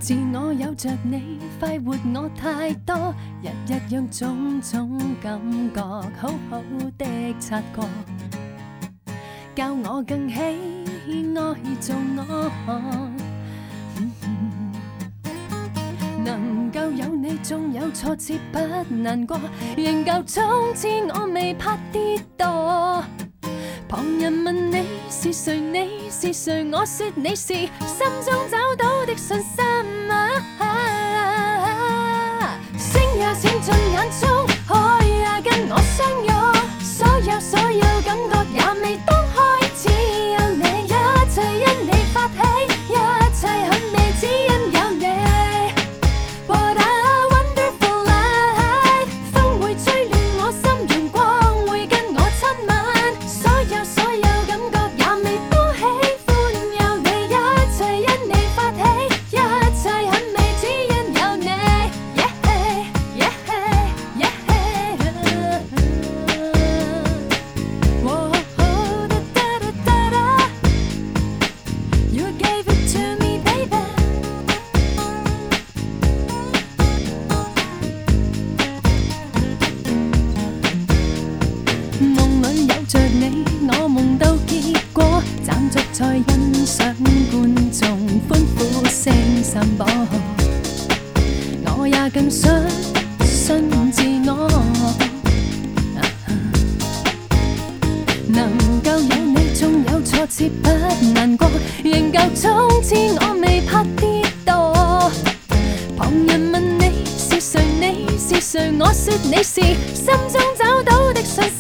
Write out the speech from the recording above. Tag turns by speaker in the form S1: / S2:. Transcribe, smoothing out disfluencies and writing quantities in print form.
S1: 自我有着你，快活我太多，日日讓種種感覺好好的察覺，教我更喜愛做我。能夠有你，縱有挫折不難過，仍舊衝刺我未怕跌墮。旁人問你是誰，你是誰，我說你是心中找到的信心星也閃進眼中，海也跟我相擁，所有感覺也未當開始有你，一切因你發起，一切很美只因有你。What a wonderful life， 風會吹亂我心，陽光會跟我親吻，所有感覺也未多喜歡有你，一切因你發起，一切很美只因有你。You gave it to me, baby。 夢裏有着你，我夢到結果，站着在欣賞觀眾歡呼聲散播，我也更相信自我。能夠有你，縱有挫折不難過，仍舊衝刺我未怕跌墮。旁人問你是誰，你是誰，我說你是心中找到的信心